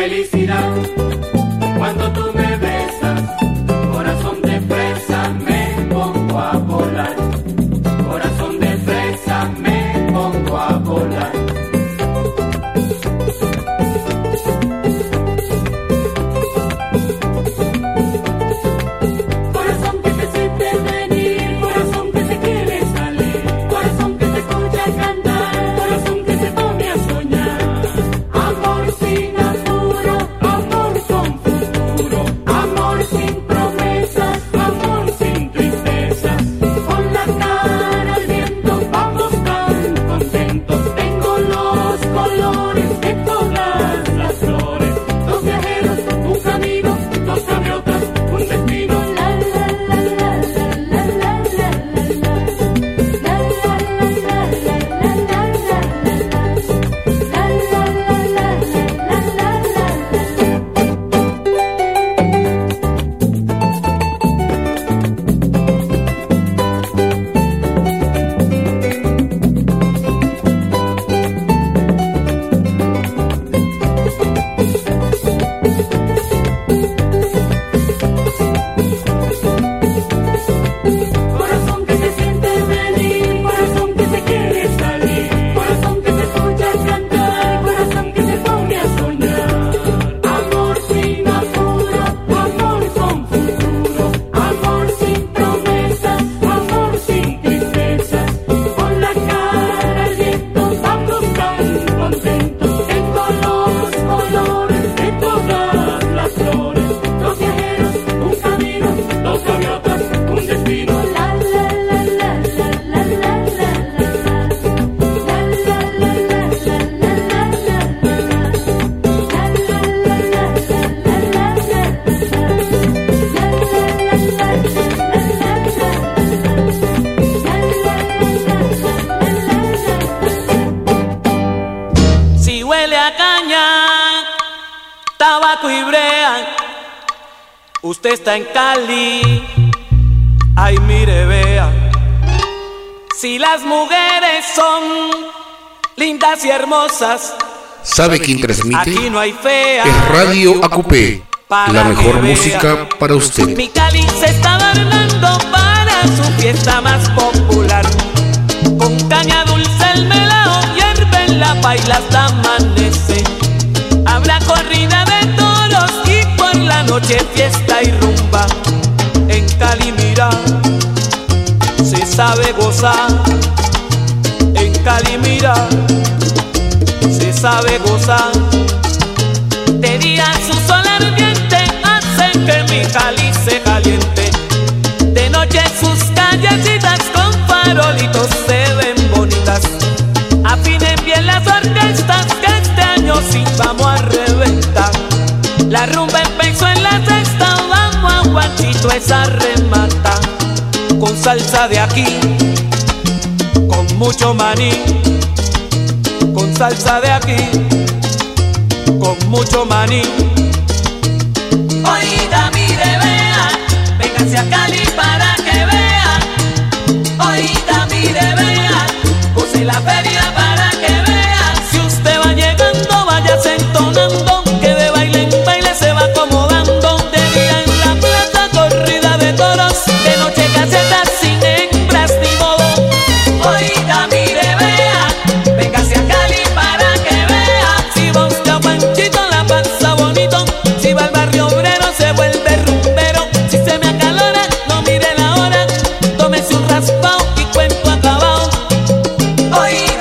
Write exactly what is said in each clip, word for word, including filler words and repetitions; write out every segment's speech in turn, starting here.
felicidad cuando tú me besas. Corazón de fresa, me pongo a volar. Corazón de fresa, me pongo a volar. Corazón que te siente venir, corazón que te quiere salir, corazón que te escucha cantar, corazón que se pone a soñar. Amor sin apuro, amor con futuro, amor sin promesas, amor sin tristezas. Con la cara al viento vamos tan contentos. Tengo los colores de todas las flores. Dos viajeros, un camino, dos gaviotas, un destino. La la la la la la la la la Corazón que se siente venir, corazón que se quiere salir, corazón que se escucha cantar, corazón que se pone a soñar. Amor sin apuro, amor con futuro, amor sin promesas, amor sin tristezas. Con la cara al viento vamos tan contentos. Tengo los colores de todas las flores. Dos viajeros, un camino, dos gaviotas, un destino. La la la la la la la la la la la la Si huele a caña, tabaco y brea, usted está en Cali, ay mire vea. Si las mujeres son lindas y hermosas, ¿Sabe quién transmite? aquí no hay fea. Es Radio A Q P, la mejor música para usted. Mi Cali se está adornando para su fiesta más popular. Con caña dulce el melao hierve en la paila hasta amanece. Habrá corrida de toros y por la noche fiesta y rumba. En Cali mira, se sabe gozar. En Cali mira, se sabe gozar. De día su sol ardiente hace que mi Cali se caliente. De noche sus callecitas con farolitos se ven bonitas. Afinen bien las orquestas que este año sí vamos a reventar. La rumba empezó en la sexta, vamos a Juanchito esa remata. Con salsa de aquí, con mucho maní. Con salsa de aquí, con mucho maní. Oiga, mire, vea, véngase a Cali para que vea. Oiga, mire, vea, use la feria para que vea. Si usted va llegando, váyase entonando, que de baile en baile se va acomodando. De día en la plaza, corrida de toros, de noche casetas sin hembras ni modo. Oiga, mire, vea, véngase a Cali para que vea. Si va usted a Panchito la pasa bonito, si va al barrio obrero se vuelve rumbero. Si se me acalora, no mire la hora, tómese un raspao y cuento acabado. Oiga,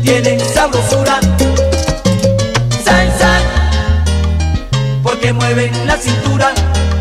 tienen sabrosura. Salsa, porque mueven la cintura.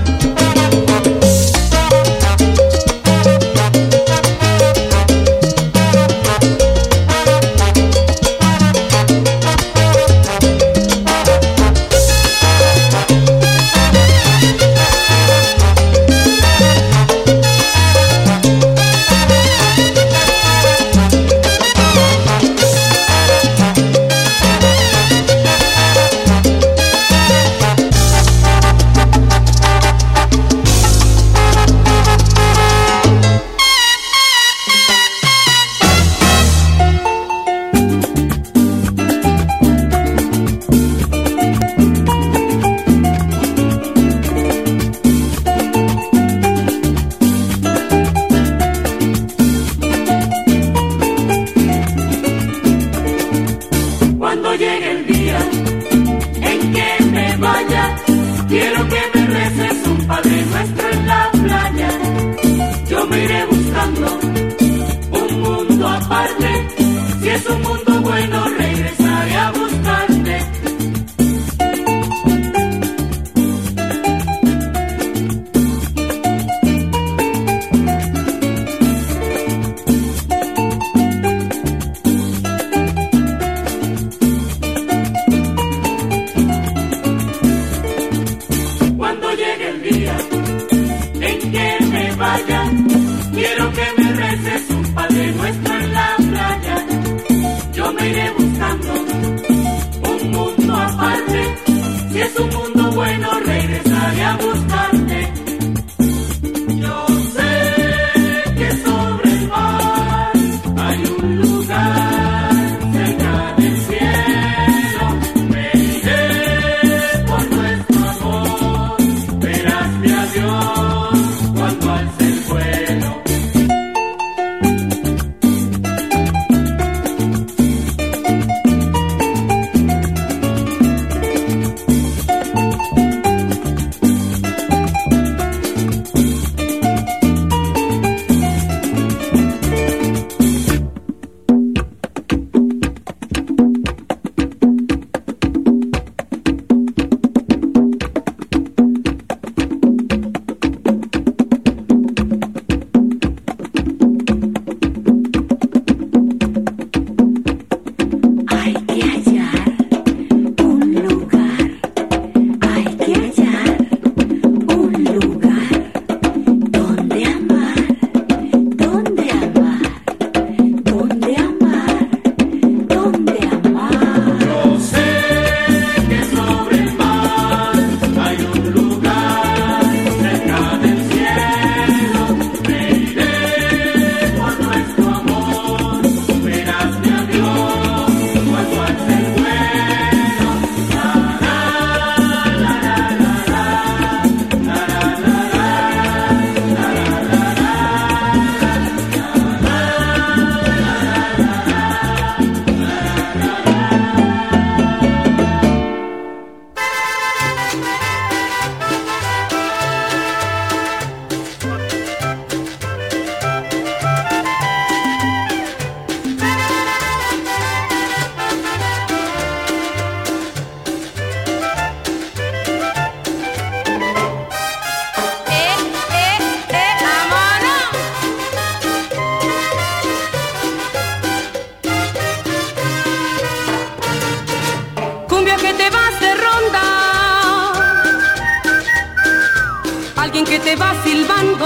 que te va silbando,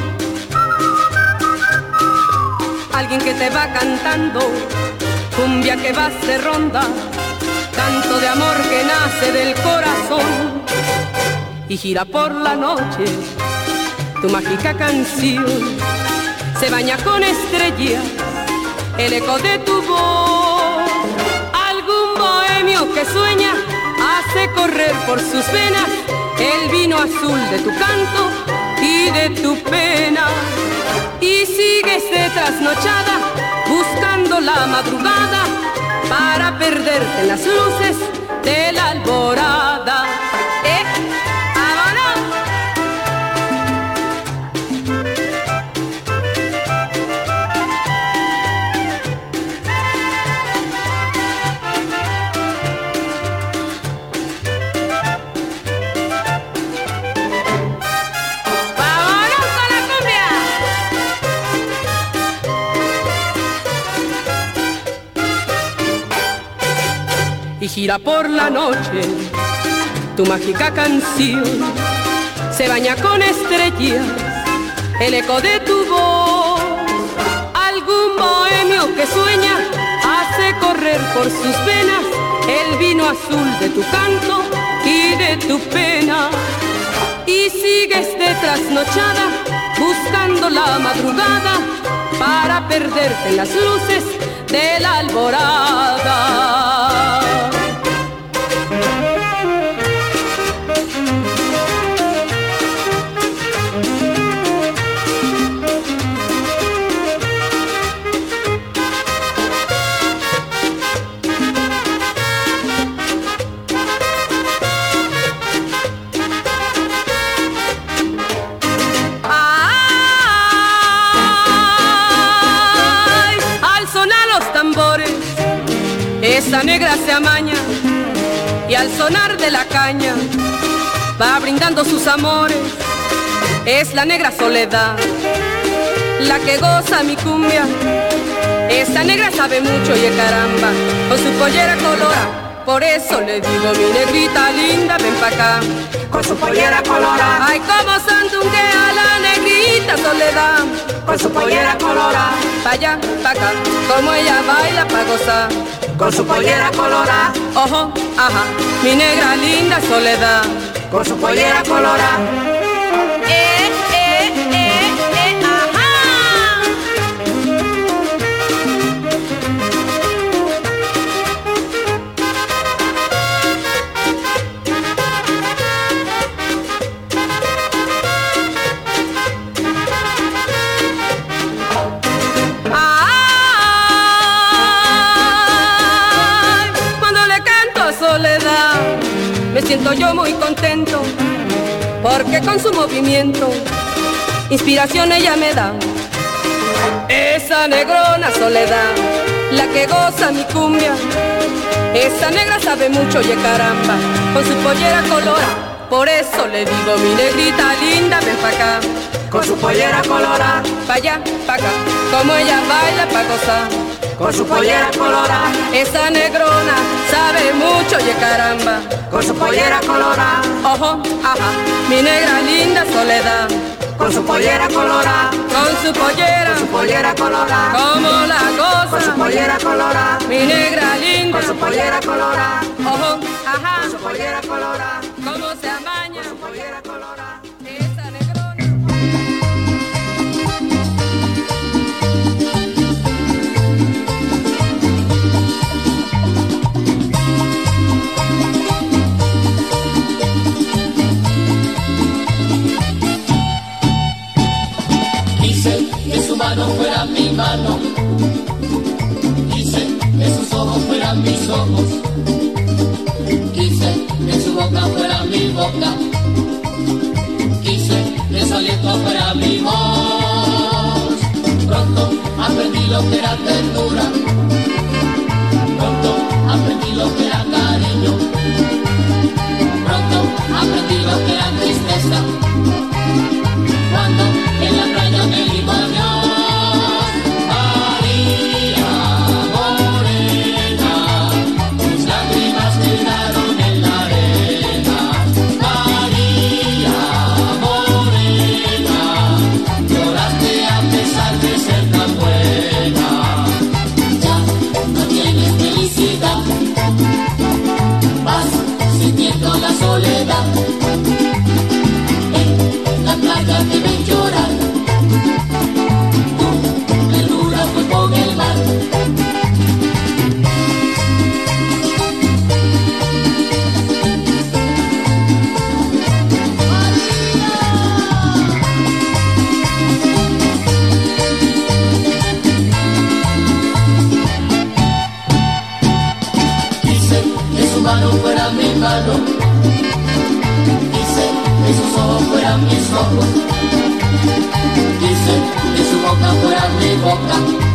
alguien que te va cantando, cumbia que va de ronda, canto de amor que nace del corazón y gira por la noche. Tu mágica canción se baña con estrellas, el eco de tu voz. Algún bohemio que sueña hace correr por sus venas el vino azul de tu canto y de tu pena. Y sigues de trasnochada buscando la madrugada para perderte en las luces de la alborada. ¿Eh? ¡Vámonos! y gira por la noche tu mágica canción. Se baña con estrellas el eco de tu voz. Algún bohemio que sueña hace correr por sus venas el vino azul de tu canto y de tu pena. Y sigues de trasnochada buscando la madrugada para perderte en las luces de la alborada. Esa negra se amaña y al sonar de la caña va brindando sus amores. Es la negra soledad la que goza mi cumbia. Esa negra sabe mucho y caramba, con su pollera colora. Por eso le digo, mi negrita linda, ven pa' acá. Con su pollera colora. Ay, como sandunguea la negrita soledad. Con su pollera colora. Pa' allá, pa' acá, como ella baila pa' gozar. Con su pollera colora. Ojo, ajá, mi negra linda soledad. Con su pollera colora. Eh, eh, eh, eh, ajá. Me siento yo muy contento, porque con su movimiento inspiración ella me da. Esa negrona soledad, la que goza mi cumbia. Esa negra sabe mucho, oye caramba, con su pollera colora. Por eso le digo, mi negrita linda, ven pa' acá. Con su pollera colora. Pa' allá, pa' acá, como ella baila pa' gozar. Con su pollera colora. Esa negrona sabe mucho, oye caramba. Con su pollera colora. Ojo, ajá, mi negra linda soledad. Con su pollera colora. Con su pollera. Con su pollera colora. Como la goza. Con su pollera colora. Mi negra linda. Con su pollera colora. Ojo, ajá. Con su pollera colora. Como se amaña. Con su pollera colora. Esa negrona. Mano fuera mi mano, quise que sus ojos fueran mis ojos, quise que su boca fuera mi boca, quise que su aliento fuera mi voz. Pronto aprendí lo que era ternura, pronto aprendí lo que era cariño, pronto aprendí lo que era tristeza, cuando en la playa me dijo adiós. La soledad en la playa te ven llorar, tu ternura fue con el mar. Quise que su mano fuera mi mano, que sus ojos fueran mis ojos, quise que su boca fuera mi boca,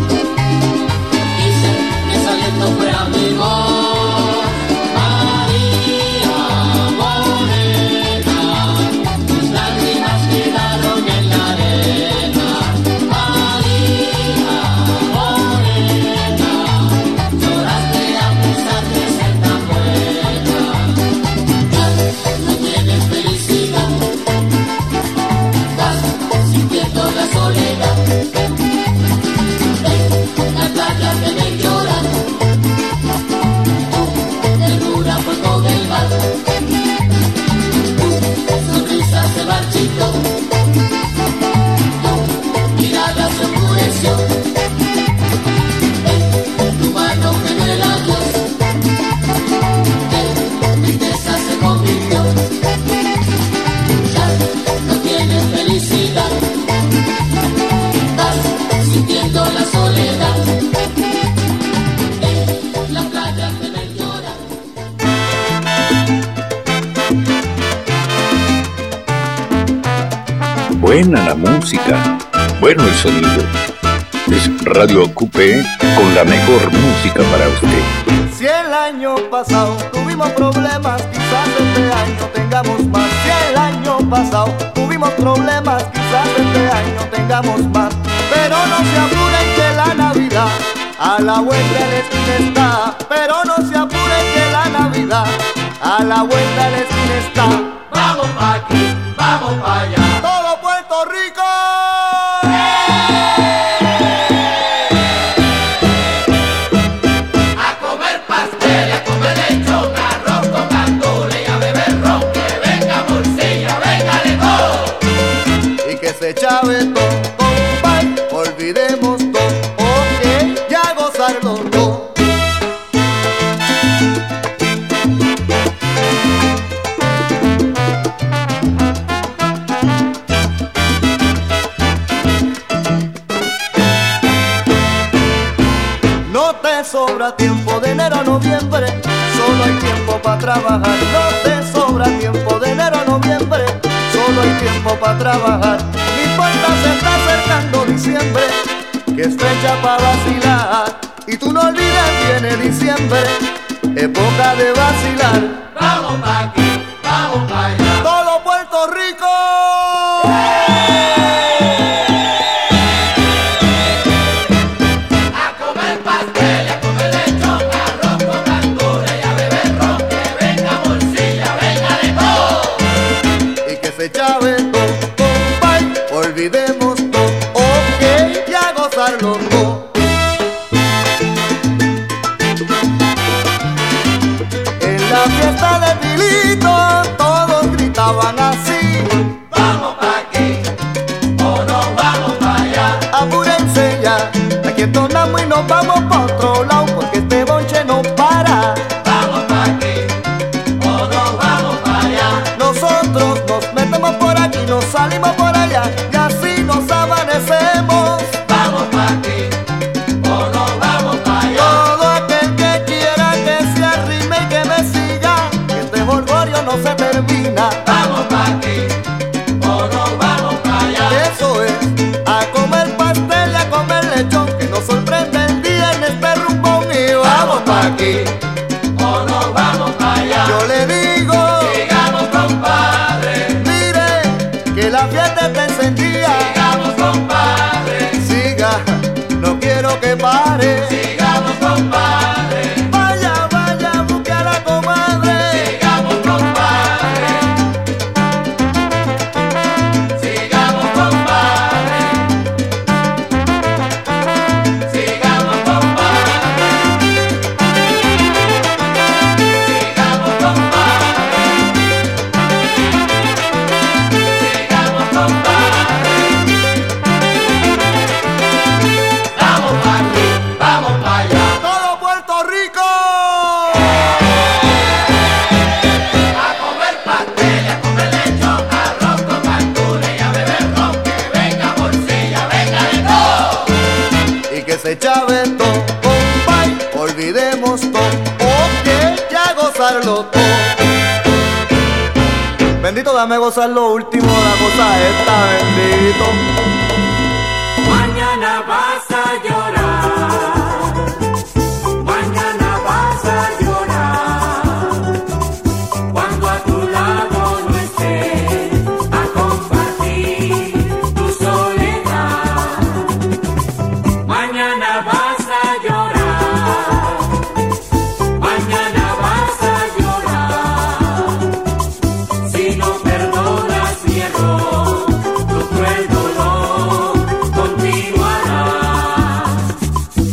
quise que su aliento fuera mi voz. María Morena, tus lágrimas quedaron en la arena. María Morena, lloraste a pesar de ser tan buena. buena la música, bueno el sonido. Es Radio Ocupe con la mejor música para usted. Si el año pasado tuvimos problemas, quizás este año tengamos más. Si el año pasado tuvimos problemas, quizás este año tengamos más. Pero no se apuren que la Navidad a la vuelta de la esquina está. Pero no se apuren que la Navidad a la vuelta de la esquina está. Vamos pa' aquí, vamos pa' allá. Todo Puerto Rico. A comer pastel, a comer lechón, arroz con gandules y a beber ron. Que venga morcilla, venga de todo. Y que se chave todo, compay, olvidemos todo, ok, ya gozarlo todo. No te sobra tiempo de enero a noviembre, solo hay tiempo para trabajar. No te sobra tiempo de enero a noviembre, solo hay tiempo para trabajar. No importa, se está acercando diciembre, que es fecha para vacilar. Y tú no olvides, viene diciembre, época de vacilar. Vamos pa' aquí, vamos pa' allá. Todo Puerto Rico. A comer pastel, a comer lechón, arroz con gandules y a beber ron. Que venga morcilla, venga de todo. Y que se chave todo, compay, olvidemos todo, ok, ya gozarlo todo. En la fiesta de Pilito todos gritaban así. Vamos pa' aquí, o nos vamos pa' allá. Apúrense ya, aquí entonamos y nos vamos pa' otro lado, porque este bonche no para. Vamos pa' aquí, o nos vamos pa' allá. Nosotros nos metemos por aquí, nos salimos por allá, y así nos amanecemos. Vamos pa' aquí, o nos vamos pa' allá. Todo aquel que quiera que se arrime y que me siga, que este jolgorio no se termina. Vamos pa' aquí, o nos vamos pa' allá. Eso es, a comer pastel y a comer lechón, que nos sorprende el día en este rumbón. Y vamos pa' aquí, o nos vamos pa' allá. yo le digo, Sigamos, compadre, mire, que la fiesta está encendida. sigamos, compadre, Siga, no quiero que pare. sigamos, compadre, Vaya, vaya, busque a la comadre. sigamos, compadre, sigamos, compadre, sigamos, compadre, sigamos, compadre, sigamos, compadre. Vamos pa' aquí, vamos pa' allá. Todo Puerto Rico. A comer pastel, a comer lechón, arroz con gandules y a beber ron. Que venga morcilla, venga de todo. Y que se chave todo, compay, olvidemos todo, ok, ya gozarlo todo. Bendito, dame gozar lo último, la cosa esta, bendito. Mañana vas a llorar, mañana vas a llorar, cuando a tu lado no esté a compartir tu soledad. Mañana vas a llorar, mañana vas a llorar, si no perdonas mi error, tu cruel dolor continuará.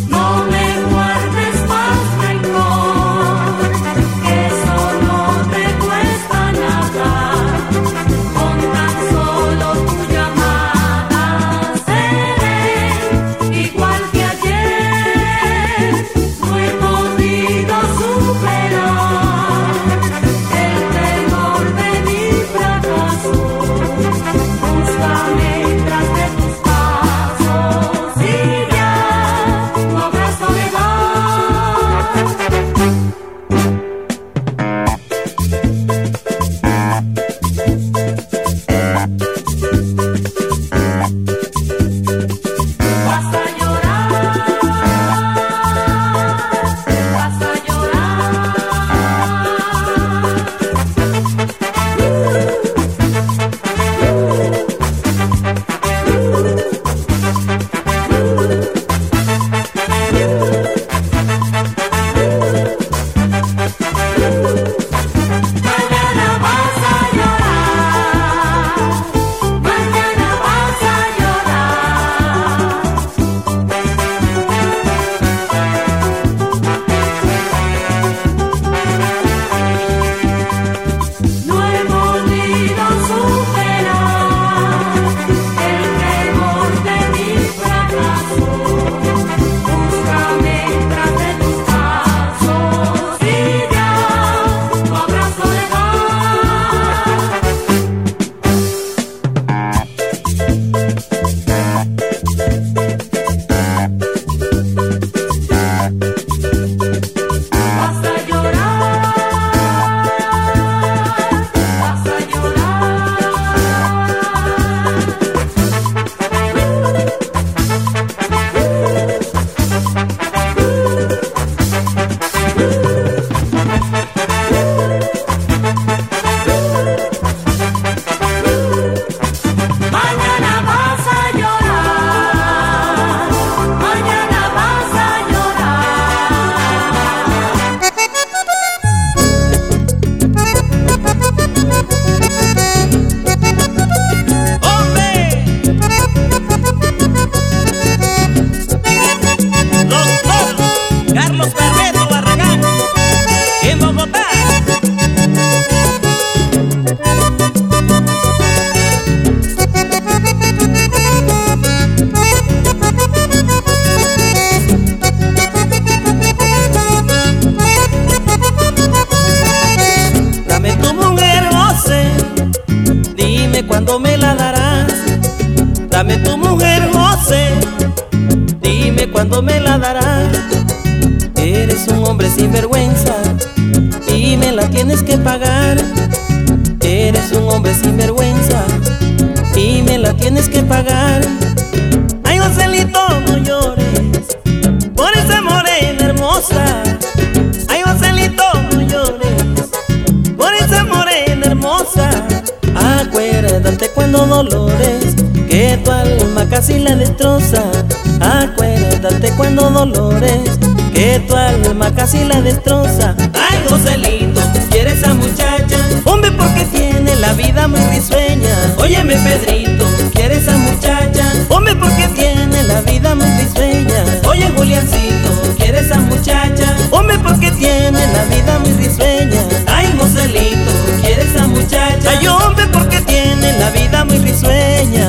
todo me la dará. Eres un hombre sin vergüenza y me la tienes que pagar. Eres un hombre sin vergüenza y me la tienes que pagar. Ay, Joselito, no llores por esa morena hermosa. Ay, Joselito, no llores por esa morena hermosa. Acuérdate cuando dolores que tu alma casi la destroza. Acuérdate cuando dolores que tu alma casi la destroza. Ay, Joselito, ¿quieres esa muchacha? Hombre, porque tiene la vida muy risueña. Óyeme, Pedrito, ¿quieres esa muchacha? Hombre, porque tiene la vida muy risueña. Oye, Juliancito, ¿quieres esa muchacha? Hombre, porque tiene la vida muy risueña. Ay, Joselito, ¿quieres esa muchacha? Ay, hombre, porque tiene la vida muy risueña.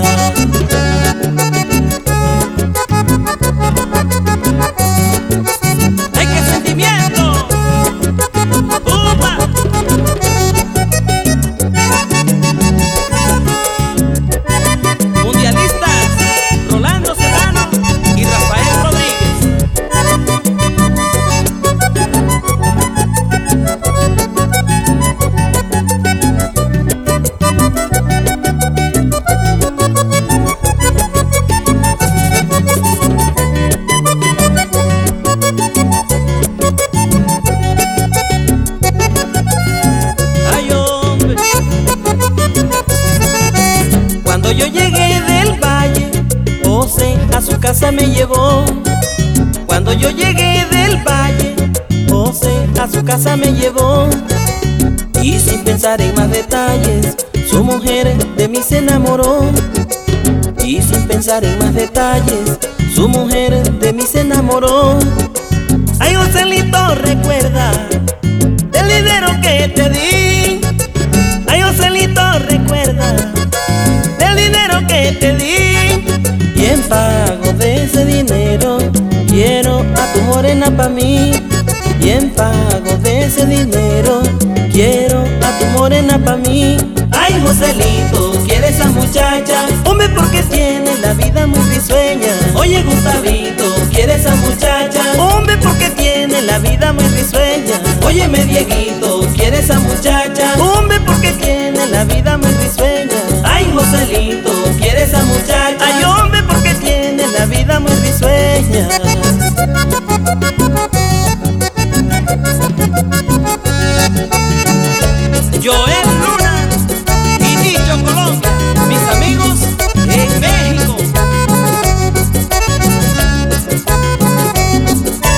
¡Ay, qué sentimiento! ¡Upa! Mundialistas, Rolando Serrano y Rafael Rodríguez. Ay, hombre. Cuando yo llegué del valle, José a su casa me llevó. Cuando yo llegué del valle, José a su casa me llevó. Y sin pensar en más detalles, su mujer de mí se enamoró. Y sin pensar en más detalles, su mujer de mí se enamoró. Ay, Joselito, recuerda del dinero que te di. Ay, Joselito, recuerda del dinero que te di. Y en pago de ese dinero quiero a tu morena pa' mí. Y en pago de ese dinero quiero a tu morena pa' mí. Ay, Joselito, ¿quieres esa muchacha? Hombre, porque tiene la vida muy risueña. Oye, Gustavito, ¿quieres esa muchacha? Hombre, porque tiene la vida muy risueña. Óyeme, Dieguito, ¿quieres esa muchacha? Hombre, porque tiene la vida muy risueña. Ay, Joselito, ¿quieres esa muchacha? Ay, hombre, porque tiene la vida muy risueña. Joel Luna y Nicho Colombia, mis amigos en México.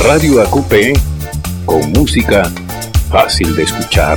Radio A Q P con música fácil de escuchar.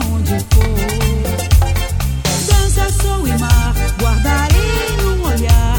Dança, sol e mar, guardarei num olhar.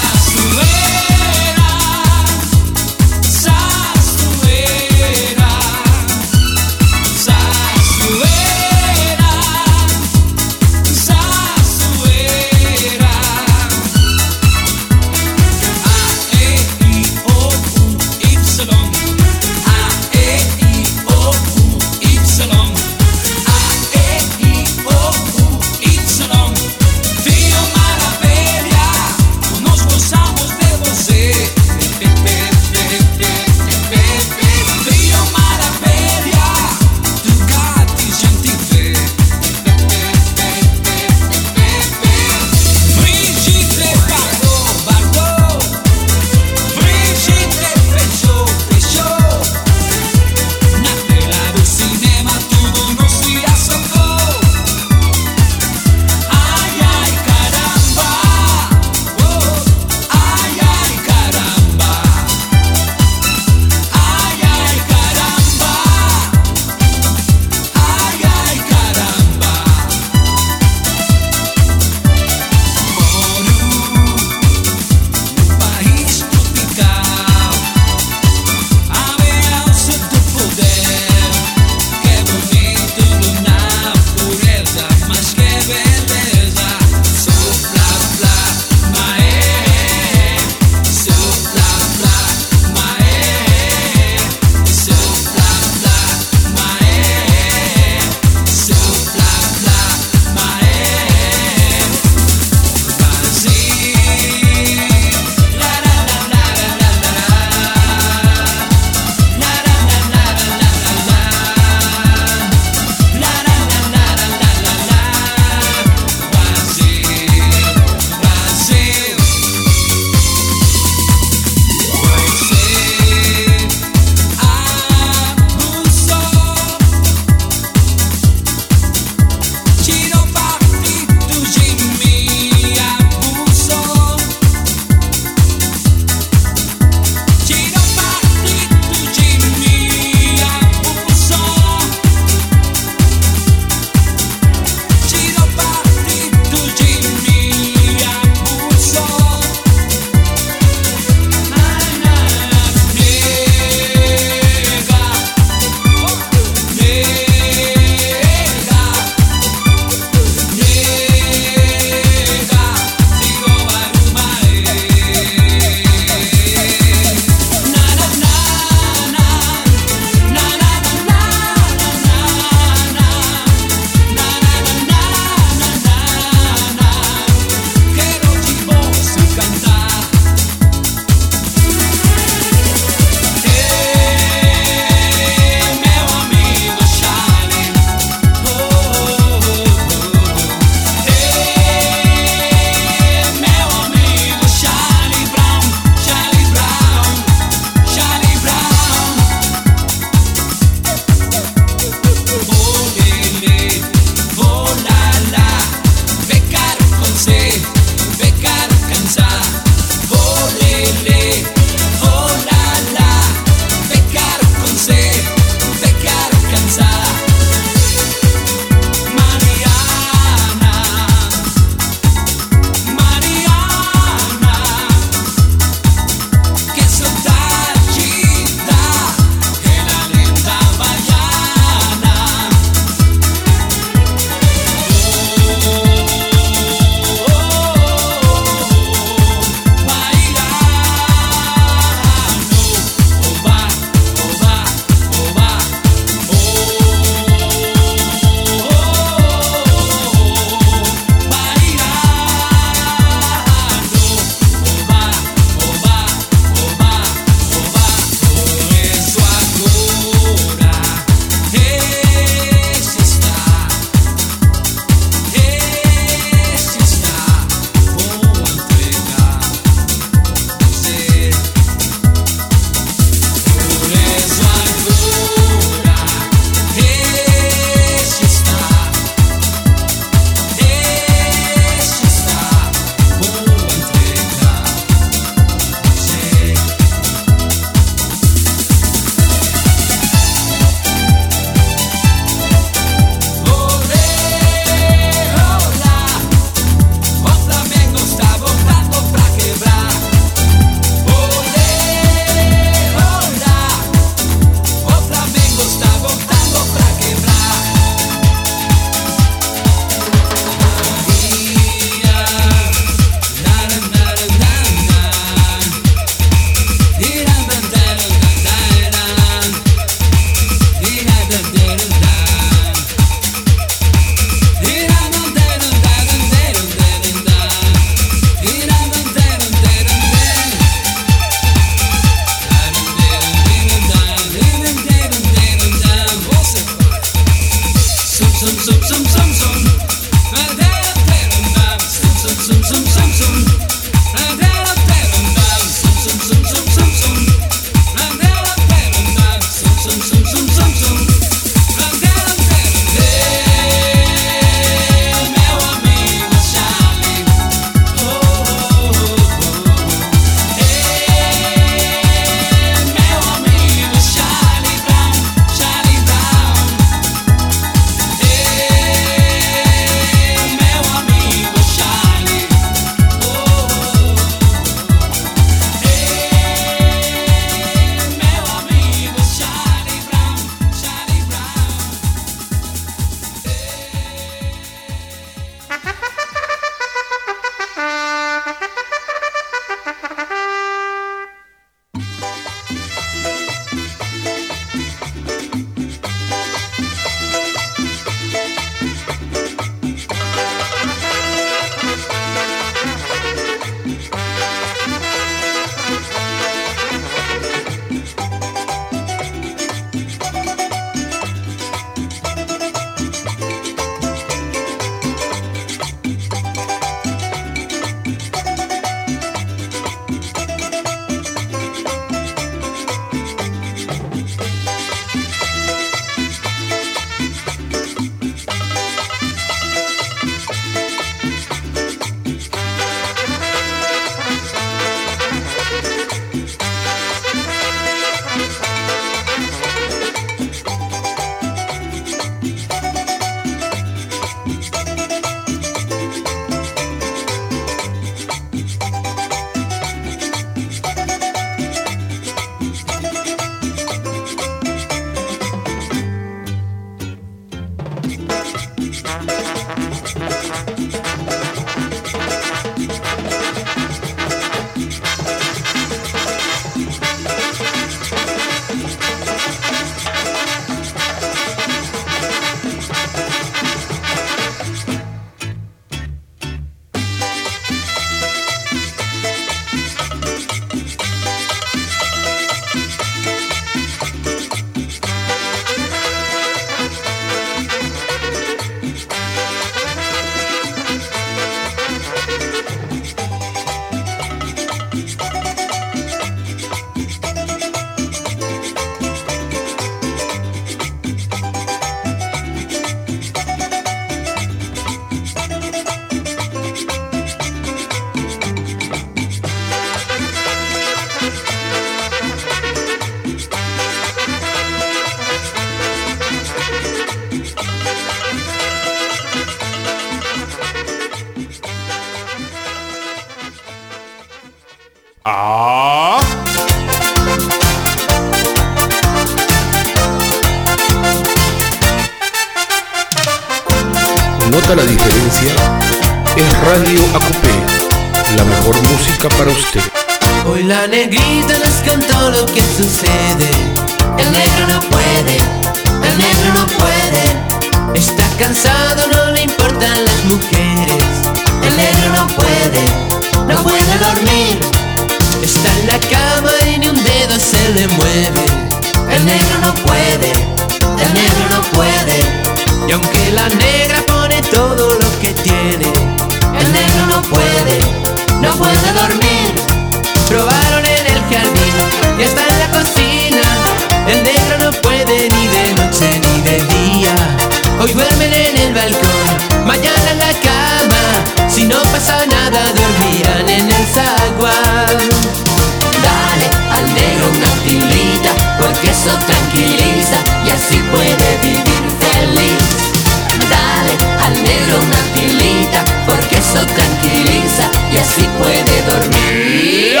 nota la diferencia, es Radio A Q P, la mejor música para usted. Hoy la negrita nos cantó lo que sucede. El negro no puede, el negro no puede. Está cansado, no le importan las mujeres. El negro no puede, no puede dormir. Está en la cama y ni un dedo se le mueve. El negro no puede, el negro no puede. Y aunque la negra pone todo lo que tiene, el negro no puede, no puede dormir. Probaron en el jardín y hasta en la cocina. El negro no puede ni de noche ni de día. Hoy duermen en el balcón, mañana en la cama. Si no pasa nada dormirán en el zaguán. Dale al negro una pilita, porque eso tranquiliza y así puede vivir feliz. Dale al negro una pilita, porque eso tranquiliza y así puede dormir.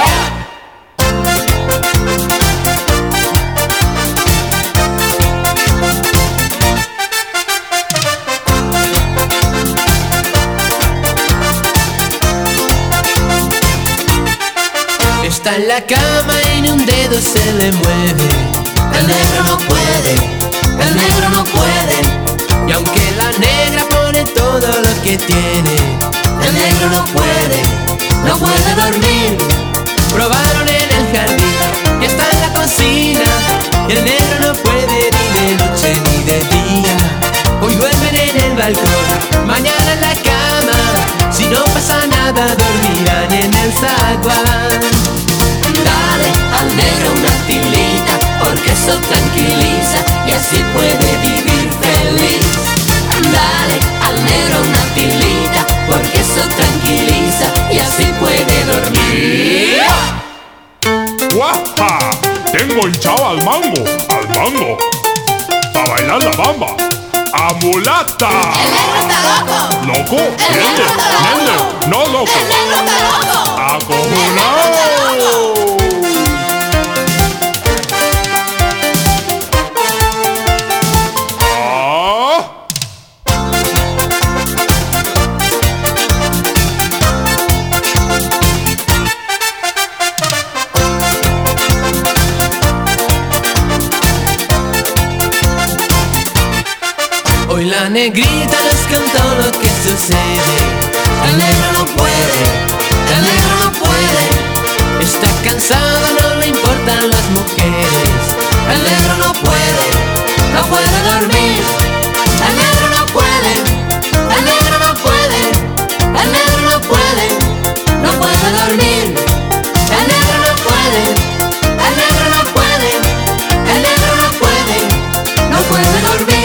Está en la cama y ni un dedo se le mueve. El negro no puede, el negro no puede. Y aunque la negra pone todo lo que tiene, el negro no puede, no puede dormir. Probaron en el jardín y está en la cocina. Y el negro no puede ni de noche ni de día. Hoy duermen en el balcón, mañana en la cama. Si no pasa nada dormirán en el zaguán. Dale al negro una pilita, porque eso tranquiliza y así puede vivir feliz. Dale al negro una pilita, porque eso tranquiliza y así puede dormir. ¡Guaja! Tengo hinchado al mango, al mango, para bailar la bamba. ¡A mulata! ¡El negro está loco! ¿Loco? ¡El negro está loco! No loco. ¡El negro está loco! ¡Acojonado! Hoy la negrita nos cantó lo que sucede. El negro no puede, el negro no puede. Está cansado, no le importan las mujeres. El negro no puede, no puede dormir. El negro no puede, el negro no puede. El negro no puede, no puede dormir. El negro no puede, el negro no puede. El negro no puede, no puede dormir.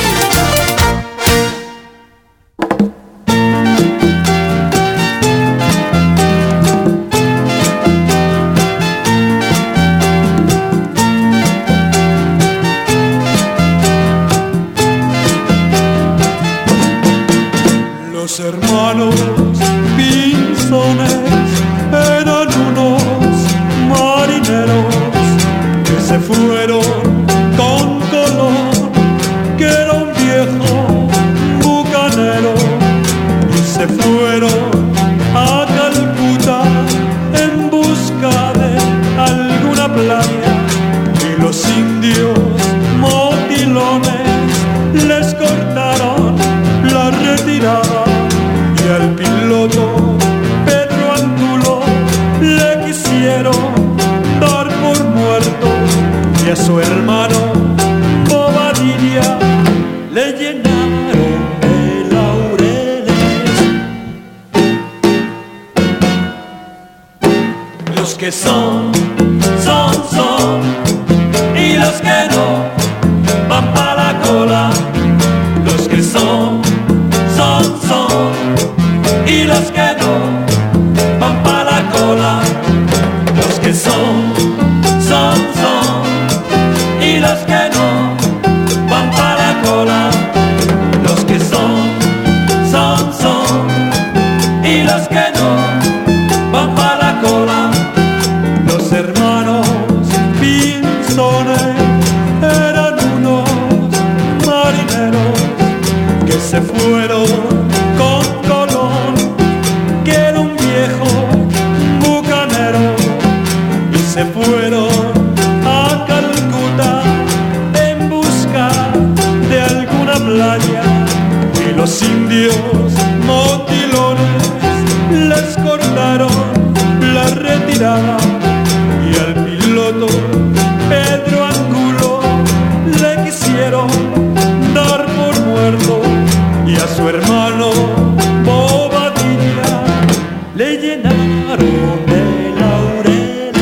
Los hermanos Pinzones eran unos marineros que se fueron con Colón, que era un viejo bucanero, y se fueron a Calcuta en busca de alguna playa, y los indios motilones les cortaron la retirada. Y al piloto Pedro Angulo le quisieron dar por muerto, y a su hermano Bobadilla le llenaron de laureles. Los que son, son, son, y los que no van pa' la cola. Los que son, son, son, y los que no van pa' la cola. Los que son, son, son, y los que no van pa' la cola. Los que son, son, son, y los que no van pa' la cola. Los hermanos Pinzones eran unos marineros que se fueron con Pedro Angulo le quisieron dar por muerto y a su hermano Bobadilla le llenaron de laureles.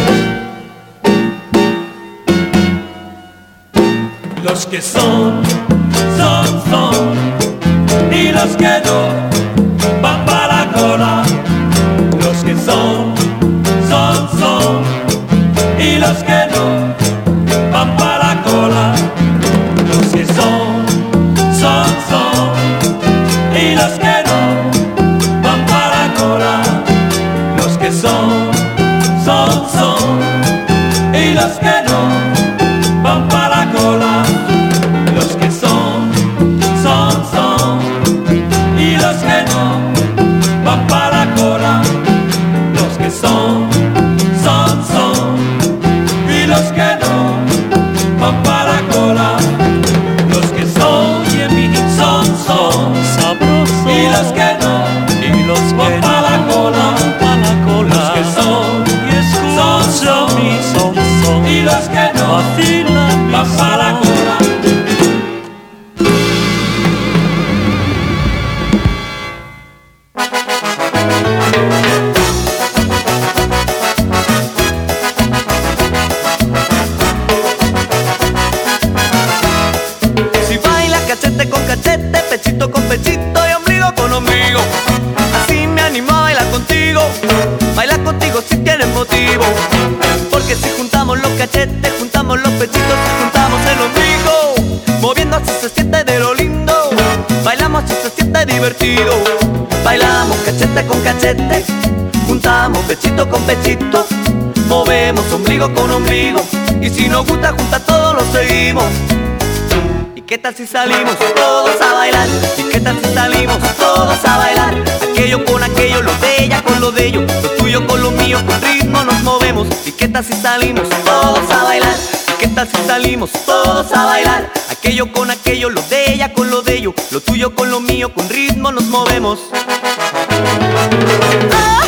Los que son, son, son, y los que no van para la cola. Los que son, son, son, y los que no van para la cola. Los que son, son, son, y los que no van para la cola. Los que son, son, son, y los que no van para la cola. Los que son, son, son, y los que no van para la cola. Los que son, son, son, y los que no van para la cola. Los que son, son, son, sabrosos, y los que no, y los que van para la cola. Los que son, son, son, son, y los que no van para la cola. Si baila cachete con cachete, pechito con pechito y ombligo con ombligo, así me animo a bailar contigo. Bailar contigo si tienes motivo, porque si juntamos los cachetes, juntamos los pechitos y juntamos el ombligo, moviendo así se siente de lo lindo. Bailamos así se siente divertido. Bailamos cachete con cachete, juntamos pechito con pechito, movemos ombligo con ombligo, y si nos gusta juntar todos lo seguimos. ¿Y qué tal si salimos todos a bailar? ¿Y qué tal si salimos todos a bailar? Aquello con aquello, lo de ella con lo de ellos, lo tuyo con lo mío, con ritmo nos movemos. ¿Y qué tal si salimos todos a bailar? ¿Y qué tal si salimos todos a bailar? Aquello con aquello, lo de ella con lo de ellos, lo tuyo con lo mío, con ritmo nos movemos. ¡Ah!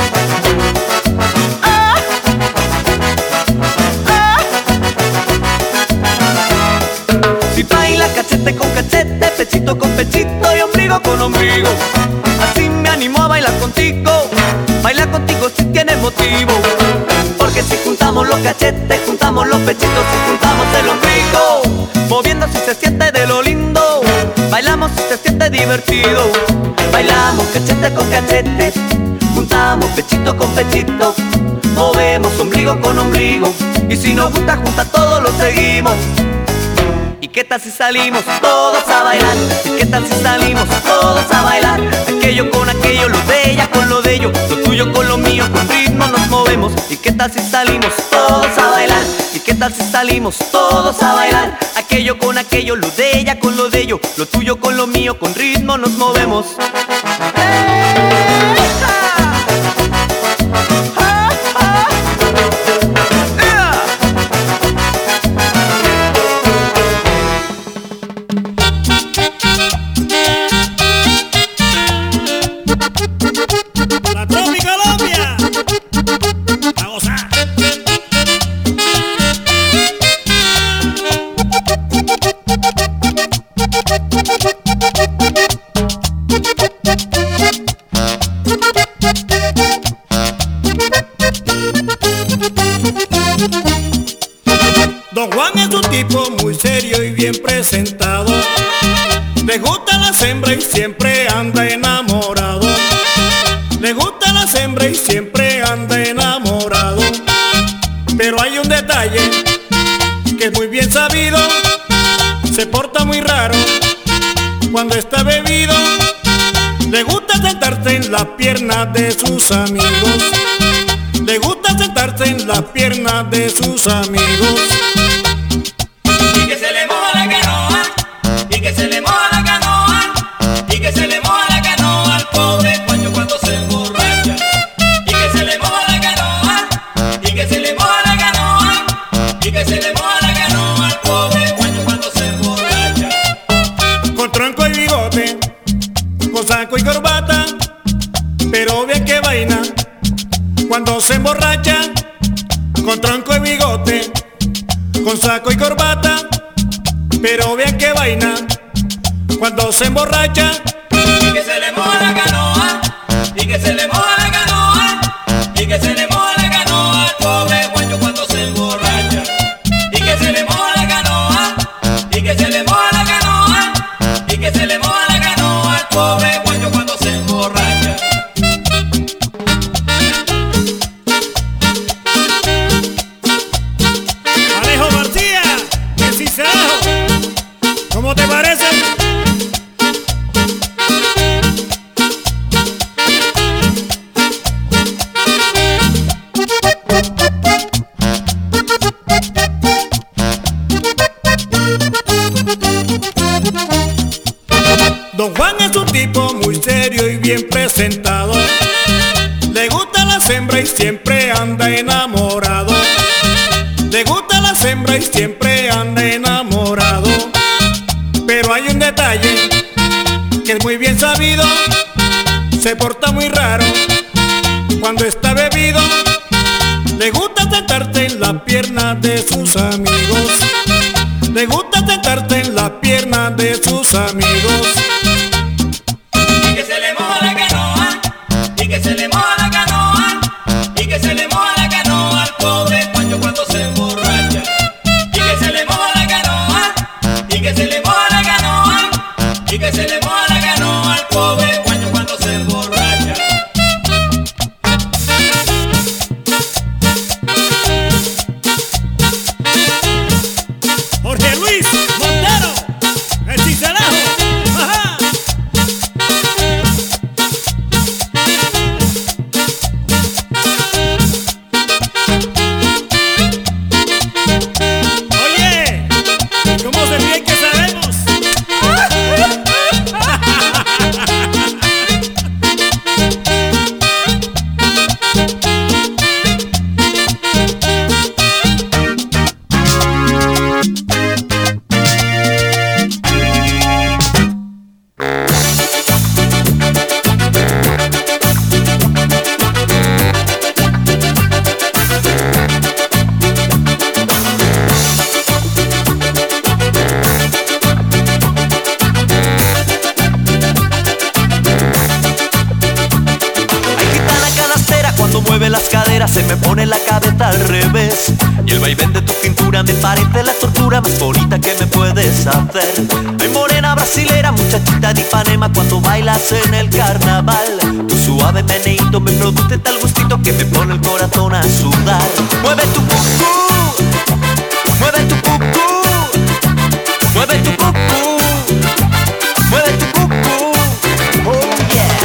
Si baila cachete con cachete, pechito con pechito y ombligo con ombligo, así me animo a bailar contigo. Bailar contigo si tienes motivo, porque si juntamos los cachetes, juntamos los pechitos y juntamos el ombligo, moviendo si se siente de lo lindo. Bailamos si se siente divertido. Bailamos cachete con cachete, juntamos pechito con pechito, movemos ombligo con ombligo, y si nos gusta juntar todos lo seguimos. ¿Y qué tal si salimos todos a bailar? ¿Y qué tal si salimos todos a bailar? Aquello con aquello, lo de ella con lo de ellos, lo tuyo con lo mío, con ritmo nos movemos. ¿Y qué tal si salimos todos a bailar? ¿Y qué tal si salimos todos a bailar? Aquello con aquello, lo de ella con lo de ellos, lo tuyo con lo mío, con ritmo nos movemos. La Tropi Colombia, a gozar. Don Juan es un tipo muy serio y bien presentado. Le gusta la hembra y siempre anda enamorado. Le gusta la hembra y siempre anda enamorado. Pero hay un detalle que es muy bien sabido. Se porta muy raro cuando está bebido. Le gusta sentarse en las piernas de sus amigos. Le gusta sentarse en las piernas de sus amigos. Y que se le moja la canoa, y que se le moja la canoa, y que se le moja la canoa al pobre Juancho cuando se emborracha. Y que se le moja la canoa, y que se le moja la canoa, y que se le moja la canoa al pobre Juancho cuando se emborracha. Con tronco y bigote, con saco y corbata, pero bien que vaina cuando se emborracha. Con tronco y bigote, con saco y corbata, pero vean qué vaina cuando se emborracha. Y que se le moja la canoa, y que se le moja la canoa, y que se le moja la canoa al pobre guacho cuando se emborracha. Y que se le moja la canoa, y que se le moja la canoa, y que se le moja la canoa al pobre guacho cuando se emborracha. Alejo García, el cincelajo, ¿cómo te parece? Don Juan es un tipo muy serio y bien presentado. Le gusta la hembra y siempre anda enamorado. Le gusta la hembra y siempre anda enamorado. Pero hay un detalle que es muy bien sabido. Se porta muy raro cuando está bebido. Le gusta sentarse en la pierna de sus amigos. Le gusta sentarse en la pierna de sus amigos. Y que se le moja la canoa, y que se le moja la canoa, y que se le moja la canoa al pobre guacho cuando se emborracha. Y que se le moja la canoa, y que se le moja la canoa, y que se le moja la canoa al pobre guacho cuando se emborracha. Jorge Luis Montero, el cincelajo. Ajá. Oye, ¿cómo se ríe que sabemos? Mueve las caderas, se me pone la cabeza al revés. Y el vaivén de tu cintura me parece la tortura más bonita que me puedes hacer. Ay, morena brasilera, muchachita de Ipanema, cuando bailas en el carnaval, tu suave meneíto me produce tal gustito que me pone el corazón a sudar. Mueve tu cucú, mueve tu cucú, mueve tu cucú, mueve tu cucú. Oh yeah.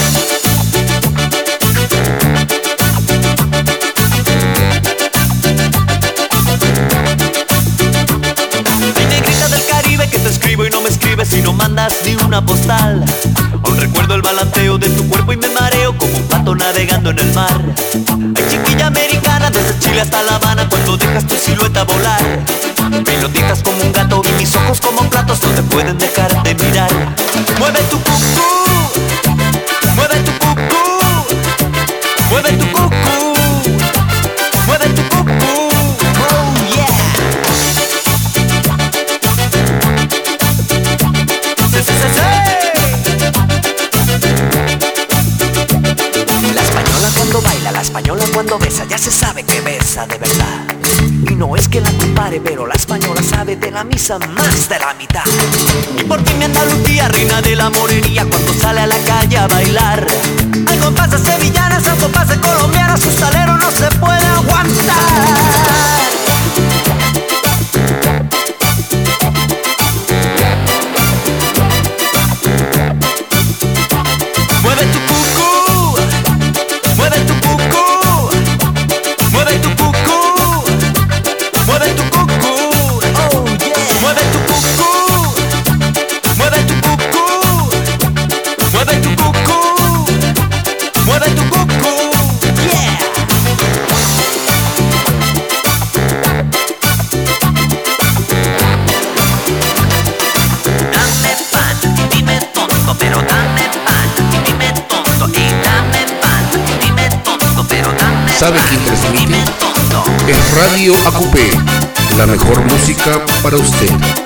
Que te escribo y no me escribes y no mandas ni una postal. Aún recuerdo el balanceo de tu cuerpo y me mareo como un pato navegando en el mar. Ay, chiquilla americana, desde Chile hasta La Habana, cuando dejas tu silueta volar. Me hipnotizas como un gato y mis ojos como platos no te pueden dejar de mirar. Mueve tu cucú, mueve tu cucú, mueve tu cucú, mueve tu cucú. Oh yeah. La española cuando baila, la española cuando besa, ya se sabe que besa de verdad. Y no es que la compare, pero la española sabe de la misa más de la mitad. Y por ti mi Andalucía, reina de la morería, cuando sale a la calle a bailar. Al compás de sevillanas, al compás de colombianas, su salero no se puede aguantar. Mueve tu cucú, mueve tu cucú, mueve tu cucú, mueve tu cucú, oh yeah. Mueve tu cucú, mueve tu cucú, mueve tu cucú, mueve tu cucú, yeah. Dame pan y dime tonto, pero dame pan y dime tonto, y dame pan y dime tonto, pero dame ¿Sabe quién transmite? Es Radio A Q P, La mejor música para usted.